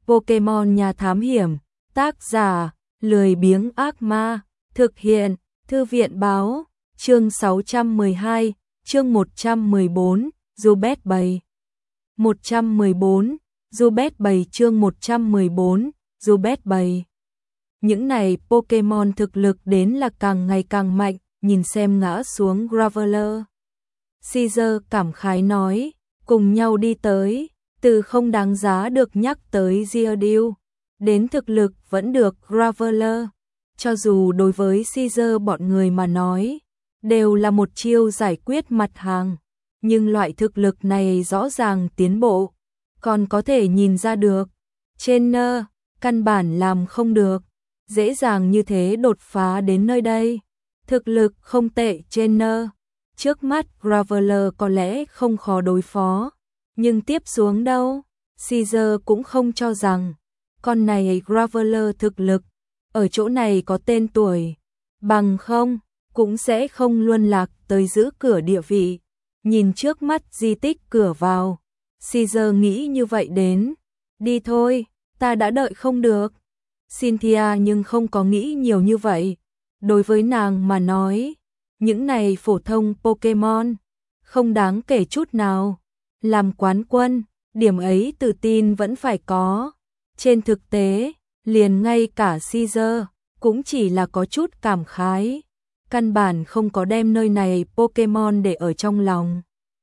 Pokemon Nhà Thám Hiểm, tác giả, lười biếng ác ma, thực hiện, Thư viện báo, chương 612, chương 114, Zubat bầy. 114, Zubat bầy chương 114, Zubat bầy. Những này Pokemon thực lực đến là càng ngày càng mạnh, nhìn xem ngã xuống Graveler. Caesar cảm khái nói, cùng nhau đi tới, từ không đáng giá được nhắc tới Geodude, đến thực lực vẫn được Graveler. Cho dù đối với Caesar bọn người mà nói, đều là một chiêu giải quyết mặt hàng, nhưng loại thực lực này rõ ràng tiến bộ, còn có thể nhìn ra được. Trainer, căn bản làm không được, dễ dàng như thế đột phá đến nơi đây. Thực lực không tệ Trainer, trước mắt Graveler có lẽ không khó đối phó, nhưng tiếp xuống đâu, Caesar cũng không cho rằng con này Graveler thực lực ở chỗ này có tên tuổi, bằng không cũng sẽ không luân lạc tới giữ cửa địa vị. Nhìn trước mắt di tích cửa vào, Caesar nghĩ như vậy đến, đi thôi, ta đã đợi không được. Cynthia nhưng không có nghĩ nhiều như vậy, đối với nàng mà nói, những này phổ thông Pokemon không đáng kể chút nào. Làm quán quân, điểm ấy tự tin vẫn phải có. Trên thực tế, liền ngay cả Caesar cũng chỉ là có chút cảm khái, căn bản không có đem nơi này Pokemon để ở trong lòng.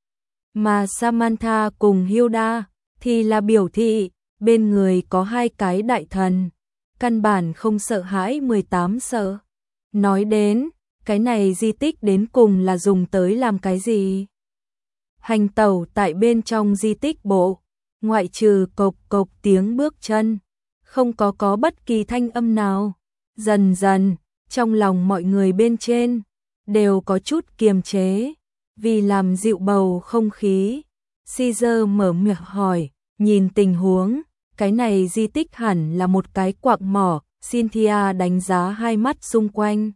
Mà Samantha cùng Hilda thì là biểu thị bên người có hai cái đại thần, căn bản không sợ hãi 18 sợ. Nói đến, cái này di tích đến cùng là dùng tới làm cái gì? Hành tẩu tại bên trong di tích bộ, ngoại trừ cộc cộc tiếng bước chân, không có bất kỳ thanh âm nào. Dần dần, trong lòng mọi người bên trên đều có chút kiềm chế, vì làm dịu bầu không khí. Caesar mở miệng hỏi, nhìn tình huống, cái này di tích hẳn là một cái quạng mỏ. Cynthia đánh giá hai mắt xung quanh,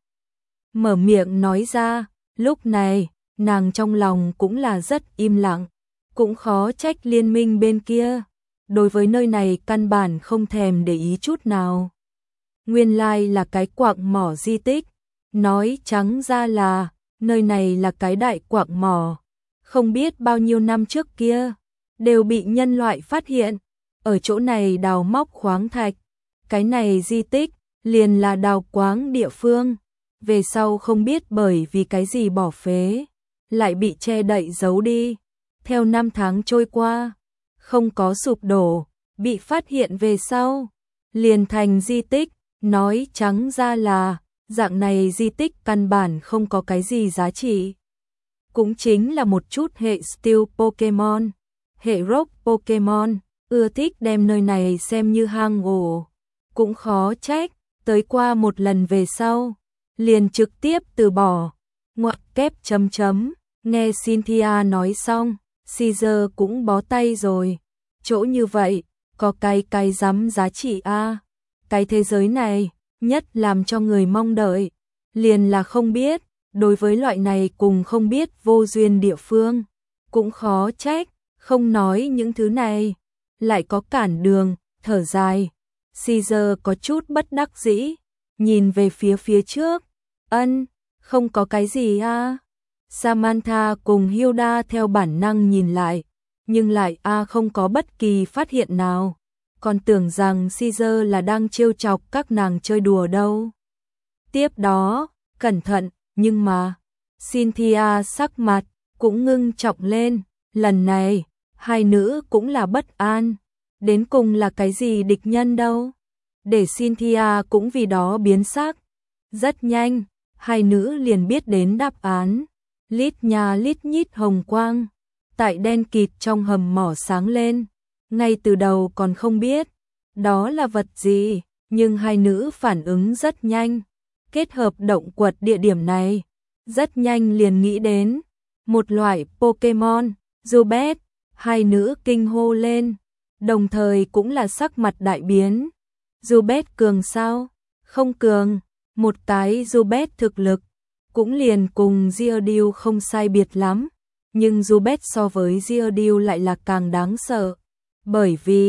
mở miệng nói ra. Lúc này, nàng trong lòng cũng là rất im lặng, cũng khó trách liên minh bên kia, đối với nơi này căn bản không thèm để ý chút nào. Nguyên lai là cái quạng mỏ di tích, nói trắng ra là, nơi này là cái đại quạng mỏ, không biết bao nhiêu năm trước kia, đều bị nhân loại phát hiện, ở chỗ này đào móc khoáng thạch, cái này di tích, liền là đào quáng địa phương, về sau không biết bởi vì cái gì bỏ phế, lại bị che đậy giấu đi. Theo năm tháng trôi qua, không có sụp đổ, bị phát hiện về sau, liền thành di tích. Nói trắng ra là, dạng này di tích căn bản không có cái gì giá trị. Cũng chính là một chút hệ Steel Pokemon, hệ Rock Pokemon, ưa thích đem nơi này xem như hang ổ. Cũng khó trách, tới qua một lần về sau, liền trực tiếp từ bỏ. Ngoặc kép chấm chấm, nghe Cynthia nói xong, Caesar cũng bó tay rồi. Chỗ như vậy, có cái dám giá trị a. Cái thế giới này, nhất làm cho người mong đợi, liền là không biết, đối với loại này cùng không biết vô duyên địa phương, cũng khó trách, không nói những thứ này, lại có cản đường, thở dài. Caesar có chút bất đắc dĩ, nhìn về phía trước, không có cái gì a. Samantha cùng Hilda theo bản năng nhìn lại, nhưng lại không có bất kỳ phát hiện nào. Còn tưởng rằng Caesar là đang trêu chọc các nàng chơi đùa đâu. Tiếp đó, cẩn thận, nhưng mà, Cynthia sắc mặt cũng ngưng trọng lên, lần này, hai nữ cũng là bất an, đến cùng là cái gì địch nhân đâu. Để Cynthia cũng vì đó biến sắc. Rất nhanh, hai nữ liền biết đến đáp án, lít nha lít nhít hồng quang, tại đen kịt trong hầm mỏ sáng lên. Ngay từ đầu còn không biết đó là vật gì, nhưng hai nữ phản ứng rất nhanh, kết hợp động quật địa điểm này, rất nhanh liền nghĩ đến một loại Pokemon, Zubat. Hai nữ kinh hô lên, đồng thời cũng là sắc mặt đại biến. Zubat cường sao? Không cường, một cái Zubat thực lực cũng liền cùng Geodude không sai biệt lắm, nhưng Zubat so với Geodude lại là càng đáng sợ. Bởi vì,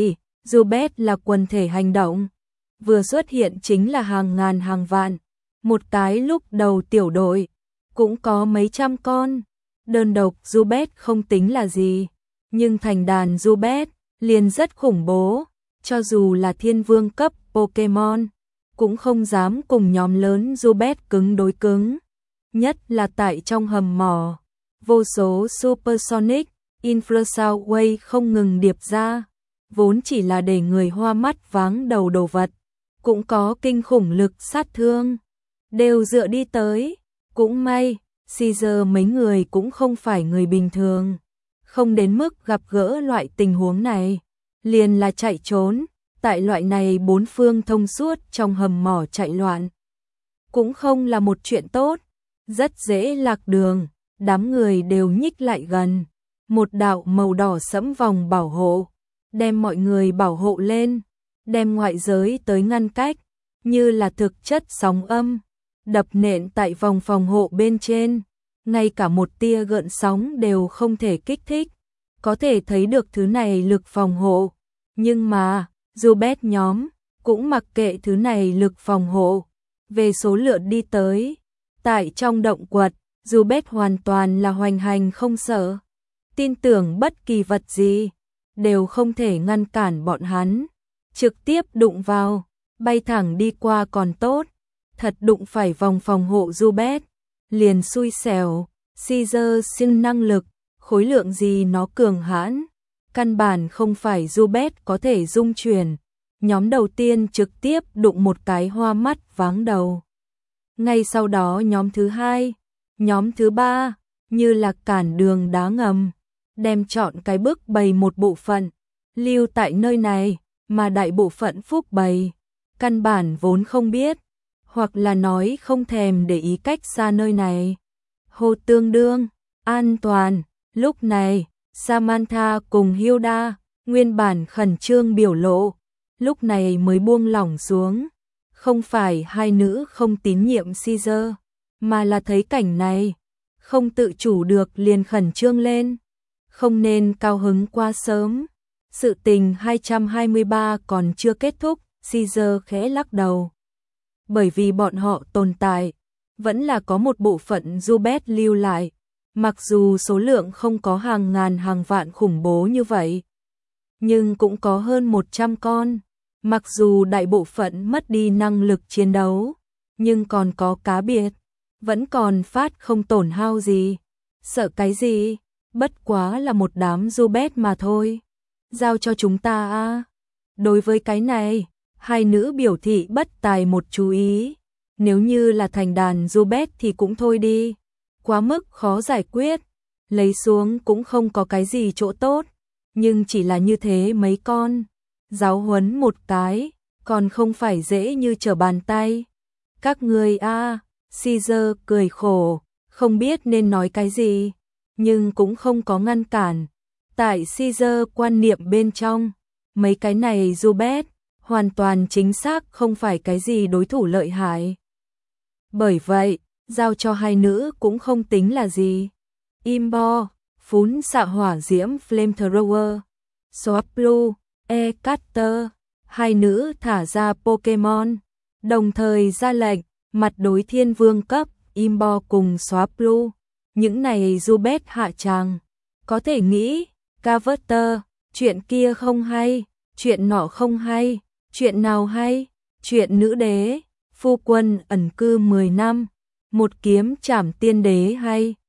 Zubat là quần thể hành động. Vừa xuất hiện chính là hàng ngàn hàng vạn. Một cái lúc đầu tiểu đội, cũng có mấy trăm con. Đơn độc Zubat không tính là gì. Nhưng thành đàn Zubat liền rất khủng bố. Cho dù là thiên vương cấp Pokemon, cũng không dám cùng nhóm lớn Zubat cứng đối cứng. Nhất là tại trong hầm mỏ. Vô số Supersonic, Infrasound Wave không ngừng điệp ra. Vốn chỉ là để người hoa mắt váng đầu đồ vật. Cũng có kinh khủng lực sát thương. Đều dựa đi tới. Cũng may, Caesar mấy người cũng không phải người bình thường. Không đến mức gặp gỡ loại tình huống này. Liền là chạy trốn. Tại loại này bốn phương thông suốt trong hầm mỏ chạy loạn. Cũng không là một chuyện tốt. Rất dễ lạc đường. Đám người đều nhích lại gần. Một đạo màu đỏ sẫm vòng bảo hộ. Đem mọi người bảo hộ lên. Đem ngoại giới tới ngăn cách. Như là thực chất sóng âm. Đập nện tại vòng phòng hộ bên trên. Ngay cả một tia gợn sóng đều không thể kích thích. Có thể thấy được thứ này lực phòng hộ. Nhưng mà, Zubat nhóm cũng mặc kệ thứ này lực phòng hộ. Về số lượng đi tới. Tại trong động quật, Zubat hoàn toàn là hoành hành không sợ. Tin tưởng bất kỳ vật gì đều không thể ngăn cản bọn hắn. Trực tiếp đụng vào, bay thẳng đi qua còn tốt. Thật đụng phải vòng phòng hộ Zubat, liền xui xẻo. Caesar siêu năng lực, khối lượng gì nó cường hãn. Căn bản không phải Zubat có thể dung chuyển. Nhóm đầu tiên trực tiếp đụng một cái hoa mắt váng đầu. Ngay sau đó nhóm thứ hai, nhóm thứ ba, như là cản đường đá ngầm. Đem chọn cái bức bày một bộ phận, lưu tại nơi này, mà đại bộ phận phúc bày. Căn bản vốn không biết, hoặc là nói không thèm để ý cách xa nơi này. Hồ tương đương, an toàn, lúc này, Samantha cùng Hilda, nguyên bản khẩn trương biểu lộ, lúc này mới buông lỏng xuống. Không phải hai nữ không tín nhiệm Caesar, mà là thấy cảnh này, không tự chủ được liền khẩn trương lên. Không nên cao hứng quá sớm. Sự tình 223 còn chưa kết thúc, Caesar khẽ lắc đầu. Bởi vì bọn họ tồn tại, vẫn là có một bộ phận Zubat lưu lại. Mặc dù số lượng không có hàng ngàn hàng vạn khủng bố như vậy, nhưng cũng có hơn 100 con. Mặc dù đại bộ phận mất đi năng lực chiến đấu, nhưng còn có cá biệt, vẫn còn phát không tổn hao gì. Sợ cái gì? Bất quá là một đám Zubat mà thôi. Giao cho chúng ta a. Đối với cái này, hai nữ biểu thị bất tài một chú ý. Nếu như là thành đàn Zubat thì cũng thôi đi. Quá mức khó giải quyết. Lấy xuống cũng không có cái gì chỗ tốt. Nhưng chỉ là như thế mấy con. Giáo huấn một cái, còn không phải dễ như trở bàn tay. Các người a. Caesar cười khổ, không biết nên nói cái gì. Nhưng cũng không có ngăn cản. Tại Caesar quan niệm bên trong, mấy cái này Zubat hoàn toàn chính xác không phải cái gì đối thủ lợi hại. Bởi vậy, giao cho hai nữ cũng không tính là gì. Imbo, phún xạ hỏa diễm Flamethrower, Swablu, E-Cutter, hai nữ thả ra Pokemon, đồng thời ra lệnh, mặt đối thiên vương cấp, Imbo cùng Swablu. Những này Zubat hạ tràng, có thể nghĩ, Cavater, chuyện kia không hay, chuyện nọ không hay, chuyện nào hay, chuyện nữ đế, phu quân ẩn cư 10 năm, một kiếm trảm tiên đế hay.